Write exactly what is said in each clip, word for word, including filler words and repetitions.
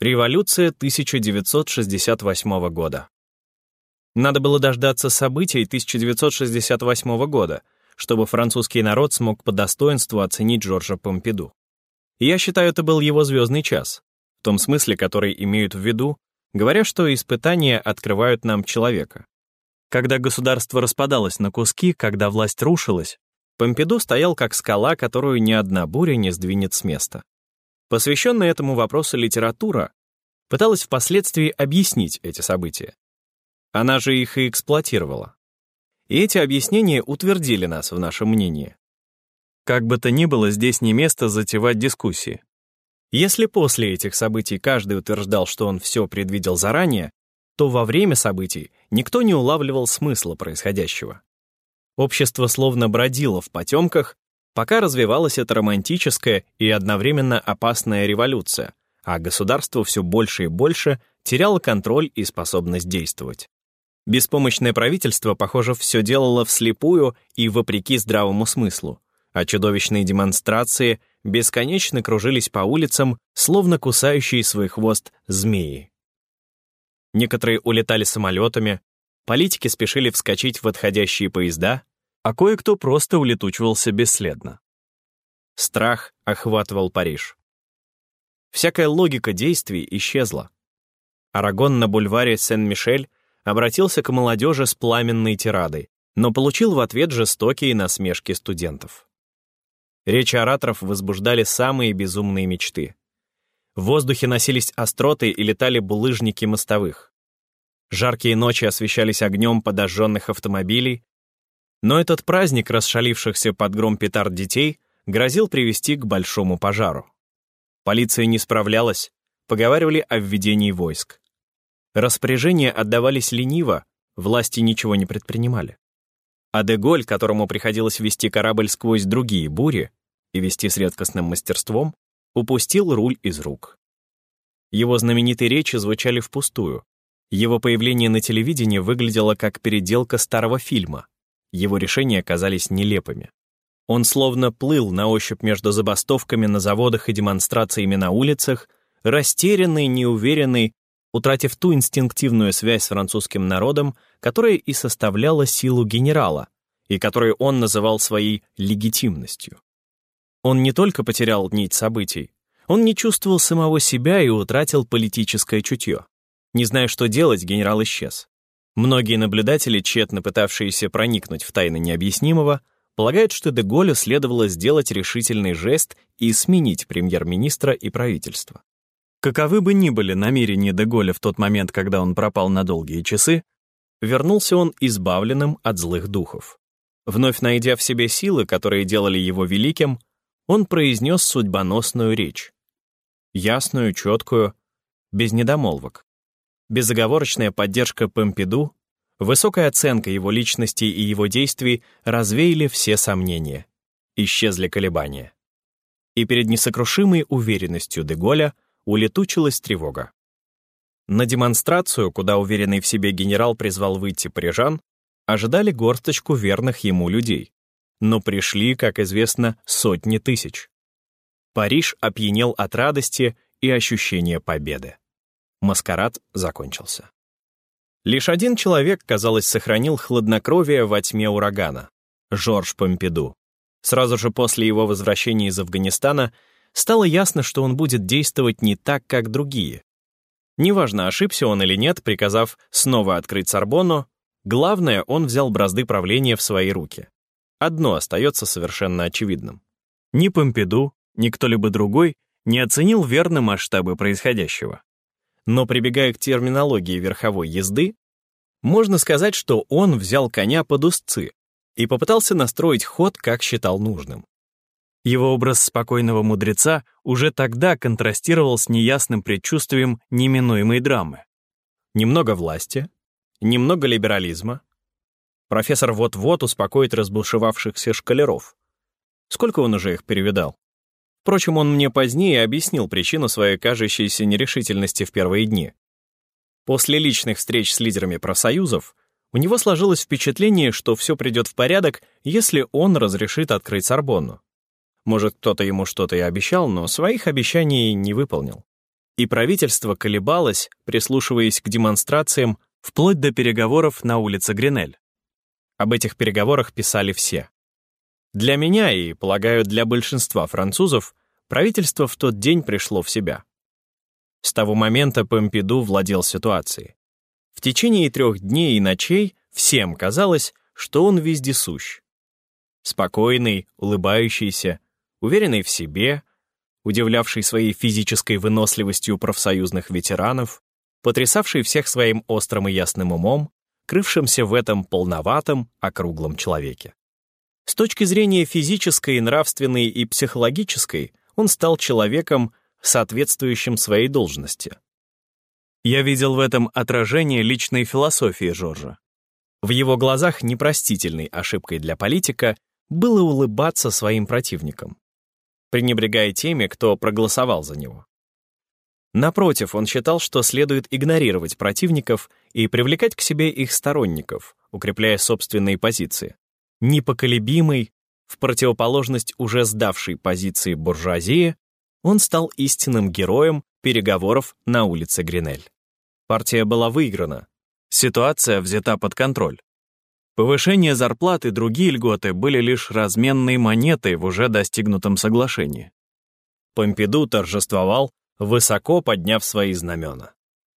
Революция тысяча девятьсот шестьдесят восьмого года. Надо было дождаться событий тысяча девятьсот шестьдесят восьмого года, чтобы французский народ смог по достоинству оценить Жоржа Помпиду. И я считаю, это был его звездный час, в том смысле, который имеют в виду, говоря, что испытания открывают нам человека. Когда государство распадалось на куски, когда власть рушилась, Помпиду стоял как скала, которую ни одна буря не сдвинет с места. Посвященная этому вопросу литература пыталась впоследствии объяснить эти события. Она же их и эксплуатировала. И эти объяснения утвердили нас в нашем мнении. Как бы то ни было, здесь не место затевать дискуссии. Если после этих событий каждый утверждал, что он все предвидел заранее, то во время событий никто не улавливал смысла происходящего. Общество словно бродило в потемках, пока развивалась эта романтическая и одновременно опасная революция, а государство все больше и больше теряло контроль и способность действовать. Беспомощное правительство, похоже, все делало вслепую и вопреки здравому смыслу, а чудовищные демонстрации бесконечно кружились по улицам, словно кусающие свой хвост змеи. Некоторые улетали самолетами, политики спешили вскочить в отходящие поезда, а кое-кто просто улетучивался бесследно. Страх охватывал Париж. Всякая логика действий исчезла. Арагон на бульваре Сен-Мишель обратился к молодежи с пламенной тирадой, но получил в ответ жестокие насмешки студентов. Речи ораторов возбуждали самые безумные мечты. В воздухе носились остроты и летали булыжники мостовых. Жаркие ночи освещались огнем подожженных автомобилей, но этот праздник расшалившихся под гром петард детей грозил привести к большому пожару. Полиция не справлялась, поговаривали о введении войск. Распоряжения отдавались лениво, власти ничего не предпринимали. А де-Голь, которому приходилось вести корабль сквозь другие бури и вести с редкостным мастерством, упустил руль из рук. Его знаменитые речи звучали впустую. Его появление на телевидении выглядело как переделка старого фильма. Его решения казались нелепыми. Он словно плыл на ощупь между забастовками на заводах и демонстрациями на улицах, растерянный, неуверенный, утратив ту инстинктивную связь с французским народом, которая и составляла силу генерала, и которую он называл своей легитимностью. Он не только потерял нить событий, он не чувствовал самого себя и утратил политическое чутье. Не зная, что делать, генерал исчез. Многие наблюдатели, тщетно пытавшиеся проникнуть в тайны необъяснимого, полагают, что де-Голлю следовало сделать решительный жест и сменить премьер-министра и правительство. Каковы бы ни были намерения де-Голля в тот момент, когда он пропал на долгие часы, вернулся он избавленным от злых духов. Вновь найдя в себе силы, которые делали его великим, он произнес судьбоносную речь. Ясную, четкую, без недомолвок. Безоговорочная поддержка Помпиду, высокая оценка его личности и его действий развеяли все сомнения. Исчезли колебания. И перед несокрушимой уверенностью де-Голля улетучилась тревога. На демонстрацию, куда уверенный в себе генерал призвал выйти парижан, ожидали горсточку верных ему людей. Но пришли, как известно, сотни тысяч. Париж опьянел от радости и ощущения победы. Маскарад закончился. Лишь один человек, казалось, сохранил хладнокровие во тьме урагана — Жорж Помпиду. Сразу же после его возвращения из Афганистана стало ясно, что он будет действовать не так, как другие. Неважно, ошибся он или нет, приказав снова открыть Сорбонну, главное, он взял бразды правления в свои руки. Одно остается совершенно очевидным. Ни Помпиду, ни кто-либо другой не оценил верно масштабы происходящего. Но, прибегая к терминологии верховой езды, можно сказать, что он взял коня под уздцы и попытался настроить ход, как считал нужным. Его образ спокойного мудреца уже тогда контрастировал с неясным предчувствием неминуемой драмы. Немного власти, немного либерализма. Профессор вот-вот успокоит разбушевавшихся школяров. Сколько он уже их перевидал? Впрочем, он мне позднее объяснил причину своей кажущейся нерешительности в первые дни. После личных встреч с лидерами профсоюзов у него сложилось впечатление, что все придет в порядок, если он разрешит открыть Сорбонну. Может, кто-то ему что-то и обещал, но своих обещаний не выполнил. И правительство колебалось, прислушиваясь к демонстрациям, вплоть до переговоров на улице Гренель. Об этих переговорах писали все. Для меня и, полагаю, для большинства французов правительство в тот день пришло в себя. С того момента Помпиду владел ситуацией. В течение трех дней и ночей всем казалось, что он вездесущ. Спокойный, улыбающийся, уверенный в себе, удивлявший своей физической выносливостью профсоюзных ветеранов, потрясавший всех своим острым и ясным умом, крывшимся в этом полноватом, округлом человеке. С точки зрения физической, нравственной и психологической, он стал человеком, соответствующим своей должности. Я видел в этом отражение личной философии Жоржа. В его глазах непростительной ошибкой для политика было улыбаться своим противникам, пренебрегая теми, кто проголосовал за него. Напротив, он считал, что следует игнорировать противников и привлекать к себе их сторонников, укрепляя собственные позиции. Непоколебимый, в противоположность уже сдавшей позиции буржуазии, он стал истинным героем переговоров на улице Гренель. Партия была выиграна, ситуация взята под контроль. Повышение зарплат и другие льготы были лишь разменной монетой в уже достигнутом соглашении. Помпиду торжествовал, высоко подняв свои знамена.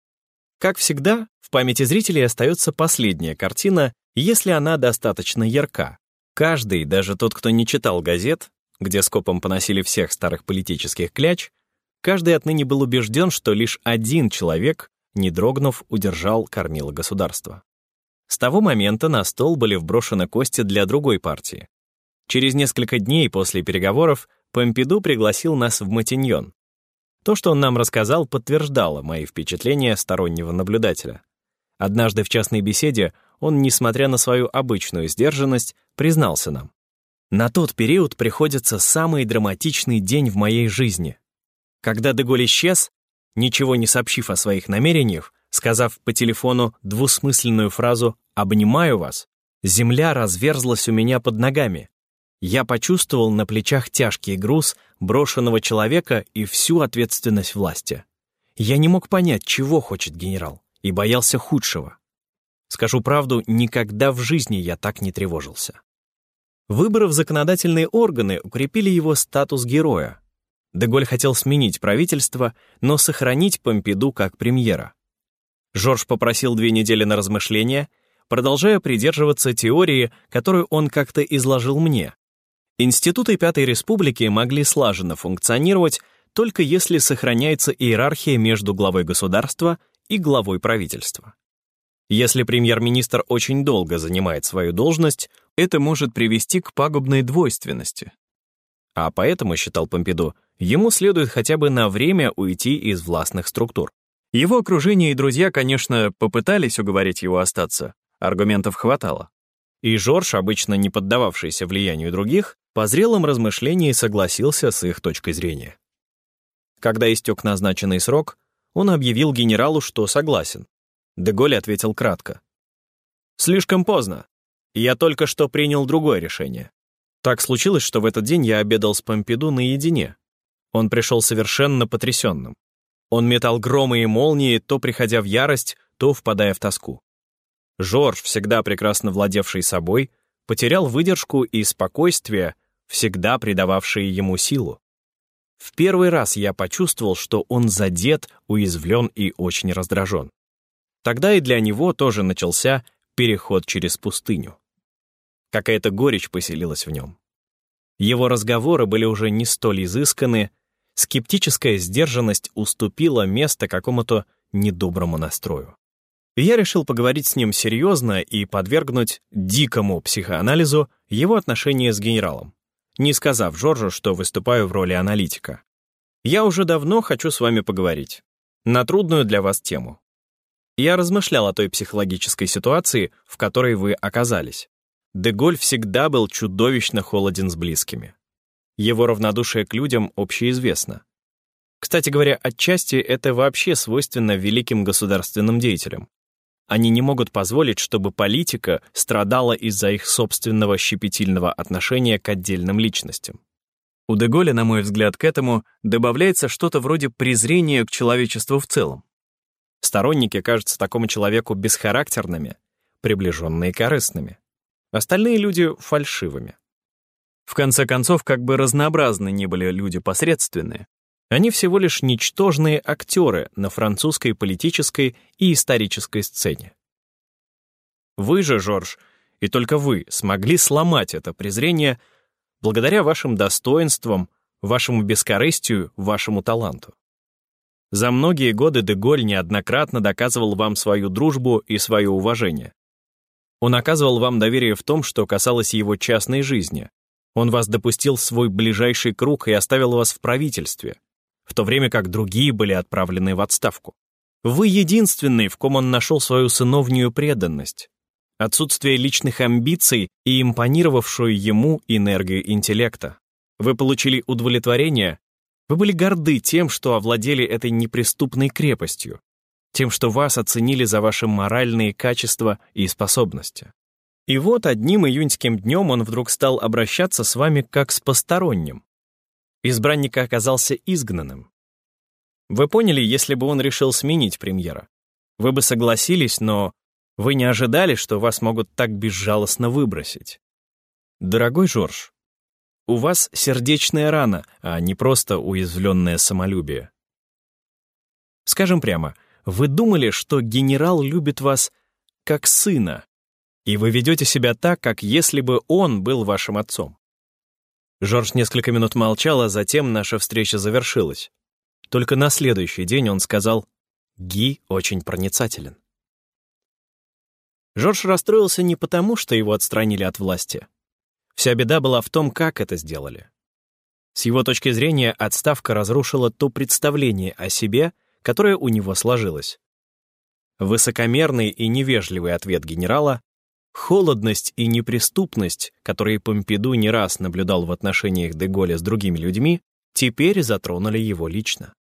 Как всегда, в памяти зрителей остается последняя картина, если она достаточно ярка. Каждый, даже тот, кто не читал газет, где скопом поносили всех старых политических кляч, каждый отныне был убежден, что лишь один человек, не дрогнув, удержал кормило государства. С того момента на стол были вброшены кости для другой партии. Через несколько дней после переговоров Помпиду пригласил нас в Матиньон. То, что он нам рассказал, подтверждало мои впечатления стороннего наблюдателя. Однажды в частной беседе он, несмотря на свою обычную сдержанность, признался нам: «На тот период приходится самый драматичный день в моей жизни. Когда Деголь исчез, ничего не сообщив о своих намерениях, сказав по телефону двусмысленную фразу «обнимаю вас», земля разверзлась у меня под ногами. Я почувствовал на плечах тяжкий груз брошенного человека и всю ответственность власти. Я не мог понять, чего хочет генерал, и боялся худшего. Скажу правду, никогда в жизни я так не тревожился». Выборы в законодательные органы укрепили его статус героя. Деголь хотел сменить правительство, но сохранить Помпиду как премьера. Жорж попросил две недели на размышления, продолжая придерживаться теории, которую он как-то изложил мне. Институты Пятой Республики могли слаженно функционировать, только если сохраняется иерархия между главой государства и главой правительства. Если премьер-министр очень долго занимает свою должность, это может привести к пагубной двойственности. А поэтому, считал Помпиду, ему следует хотя бы на время уйти из властных структур. Его окружение и друзья, конечно, попытались уговорить его остаться, аргументов хватало. И Жорж, обычно не поддававшийся влиянию других, по зрелом размышлении согласился с их точкой зрения. Когда истек назначенный срок, он объявил генералу, что согласен. Деголь ответил кратко: «Слишком поздно. Я только что принял другое решение». Так случилось, что в этот день я обедал с Помпиду наедине. Он пришел совершенно потрясенным. Он метал громы и молнии, то приходя в ярость, то впадая в тоску. Жорж, всегда прекрасно владевший собой, потерял выдержку и спокойствие, всегда придававшие ему силу. В первый раз я почувствовал, что он задет, уязвлен и очень раздражен. Тогда и для него тоже начался переход через пустыню. Какая-то горечь поселилась в нем. Его разговоры были уже не столь изысканы, скептическая сдержанность уступила место какому-то недоброму настрою. И я решил поговорить с ним серьезно и подвергнуть дикому психоанализу его отношения с генералом, не сказав Жоржу, что выступаю в роли аналитика. «Я уже давно хочу с вами поговорить на трудную для вас тему. Я размышлял о той психологической ситуации, в которой вы оказались. Деголь всегда был чудовищно холоден с близкими. Его равнодушие к людям общеизвестно. Кстати говоря, отчасти это вообще свойственно великим государственным деятелям. Они не могут позволить, чтобы политика страдала из-за их собственного щепетильного отношения к отдельным личностям. У де Голля, на мой взгляд, к этому добавляется что-то вроде презрения к человечеству в целом. Сторонники кажутся такому человеку бесхарактерными, приближенные корыстными. Остальные люди — фальшивыми. В конце концов, как бы разнообразны ни были люди посредственные, они всего лишь ничтожные актеры на французской политической и исторической сцене. Вы же, Жорж, и только вы смогли сломать это презрение благодаря вашим достоинствам, вашему бескорыстию, вашему таланту. За многие годы де Голль неоднократно доказывал вам свою дружбу и свое уважение. Он оказывал вам доверие в том, что касалось его частной жизни. Он вас допустил в свой ближайший круг и оставил вас в правительстве, в то время как другие были отправлены в отставку. Вы единственный, в ком он нашел свою сыновнюю преданность, отсутствие личных амбиций и импонировавшую ему энергию интеллекта. Вы получили удовлетворение, вы были горды тем, что овладели этой неприступной крепостью, тем, что вас оценили за ваши моральные качества и способности. И вот одним июньским днем он вдруг стал обращаться с вами как с посторонним. Избранник оказался изгнанным. Вы поняли, если бы он решил сменить премьера. Вы бы согласились, но вы не ожидали, что вас могут так безжалостно выбросить. Дорогой Жорж, у вас сердечная рана, а не просто уязвленное самолюбие. Скажем прямо, вы думали, что генерал любит вас как сына, и вы ведете себя так, как если бы он был вашим отцом. Жорж несколько минут молчал, а затем наша встреча завершилась. Только на следующий день он сказал: «Ги очень проницателен». Жорж расстроился не потому, что его отстранили от власти. Вся беда была в том, как это сделали. С его точки зрения, отставка разрушила то представление о себе, которое у него сложилось. Высокомерный и невежливый ответ генерала, холодность и неприступность, которые Помпиду не раз наблюдал в отношениях де Голля с другими людьми, теперь затронули его лично.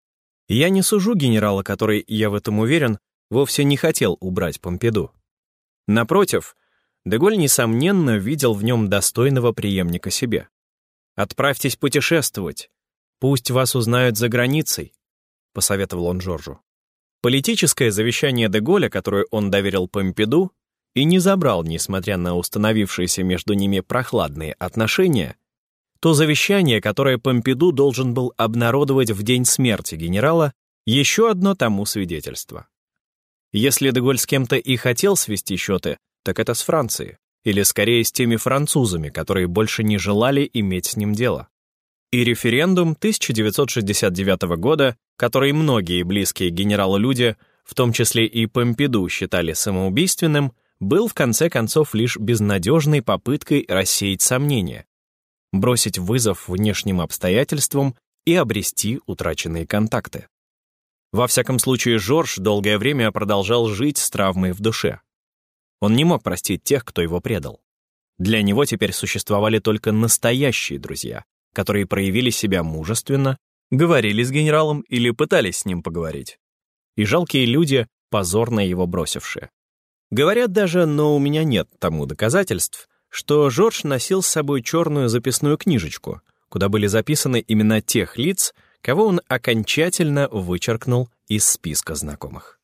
Я не сужу генерала, который, я в этом уверен, вовсе не хотел убрать Помпиду. Напротив, де Голль, несомненно, видел в нем достойного преемника себе. «Отправьтесь путешествовать. Пусть вас узнают за границей», — посоветовал он Жоржу. Политическое завещание де Голля, которое он доверил Помпиду, и не забрал, несмотря на установившиеся между ними прохладные отношения, то завещание, которое Помпиду должен был обнародовать в день смерти генерала, еще одно тому свидетельство. Если де Голль с кем-то и хотел свести счеты, так это с Францией, или скорее с теми французами, которые больше не желали иметь с ним дело. И референдум тысяча девятьсот шестьдесят девятого года, который многие близкие генералу люди, в том числе и Помпиду, считали самоубийственным, был в конце концов лишь безнадежной попыткой рассеять сомнения, бросить вызов внешним обстоятельствам и обрести утраченные контакты. Во всяком случае, Жорж долгое время продолжал жить с травмой в душе. Он не мог простить тех, кто его предал. Для него теперь существовали только настоящие друзья, которые проявили себя мужественно, говорили с генералом или пытались с ним поговорить. И жалкие люди, позорно его бросившие. Говорят даже, но у меня нет тому доказательств, что Жорж носил с собой черную записную книжечку, куда были записаны имена тех лиц, кого он окончательно вычеркнул из списка знакомых.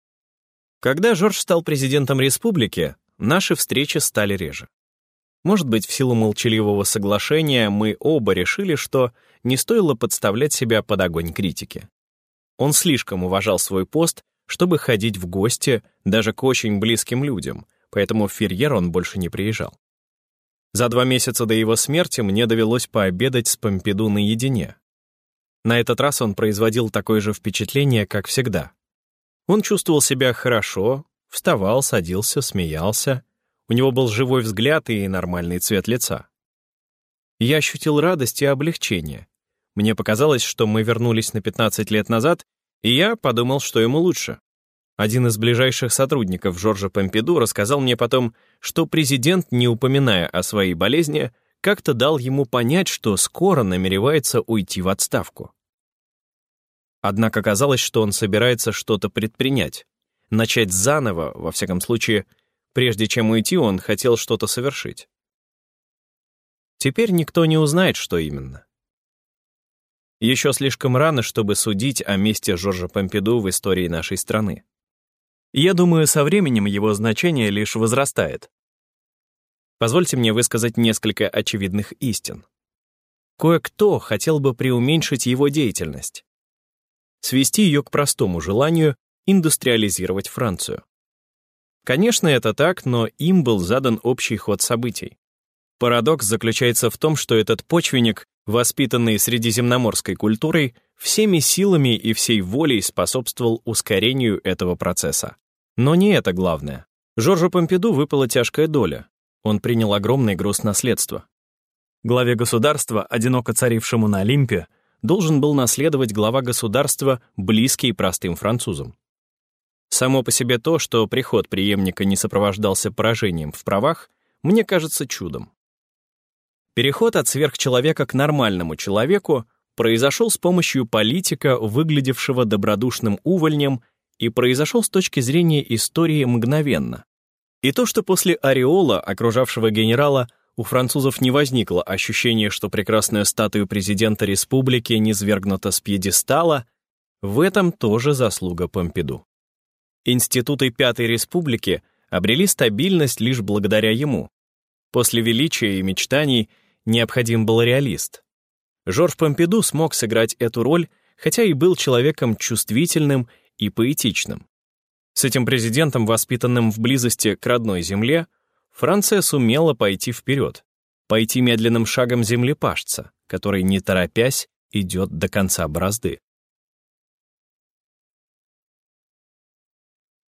Когда Жорж стал президентом республики, наши встречи стали реже. Может быть, в силу молчаливого соглашения мы оба решили, что не стоило подставлять себя под огонь критики. Он слишком уважал свой пост, чтобы ходить в гости даже к очень близким людям, поэтому в Ферьер он больше не приезжал. За два месяца до его смерти мне довелось пообедать с Помпиду наедине. На этот раз он производил такое же впечатление, как всегда. Он чувствовал себя хорошо, вставал, садился, смеялся. У него был живой взгляд и нормальный цвет лица. Я ощутил радость и облегчение. Мне показалось, что мы вернулись на пятнадцать лет назад, и я подумал, что ему лучше. Один из ближайших сотрудников Жоржа Помпиду рассказал мне потом, что президент, не упоминая о своей болезни, как-то дал ему понять, что скоро намеревается уйти в отставку. Однако казалось, что он собирается что-то предпринять, начать заново, во всяком случае, прежде чем уйти, он хотел что-то совершить. Теперь никто не узнает, что именно. Еще слишком рано, чтобы судить о месте Жоржа Помпиду в истории нашей страны. Я думаю, со временем его значение лишь возрастает. Позвольте мне высказать несколько очевидных истин. Кое-кто хотел бы преуменьшить его деятельность, свести ее к простому желанию индустриализировать Францию. Конечно, это так, но им был задан общий ход событий. Парадокс заключается в том, что этот почвенник, воспитанный средиземноморской культурой, всеми силами и всей волей способствовал ускорению этого процесса. Но не это главное. Жоржу Помпиду выпала тяжкая доля. Он принял огромный груз наследства. Главе государства, одиноко царившему на Олимпе, должен был наследовать глава государства, близкий простым французам. Само по себе то, что приход преемника не сопровождался поражением в правах, мне кажется чудом. Переход от сверхчеловека к нормальному человеку произошел с помощью политика, выглядевшего добродушным увольнем, и произошел с точки зрения истории мгновенно. И то, что после ореола, окружавшего генерала, у французов не возникло ощущения, что прекрасная статуя президента республики низвергнута с пьедестала, в этом тоже заслуга Помпиду. Институты Пятой Республики обрели стабильность лишь благодаря ему. После величия и мечтаний необходим был реалист. Жорж Помпиду смог сыграть эту роль, хотя и был человеком чувствительным и поэтичным. С этим президентом, воспитанным в близости к родной земле, Франция сумела пойти вперед, пойти медленным шагом землепашца, который, не торопясь, идет до конца борозды.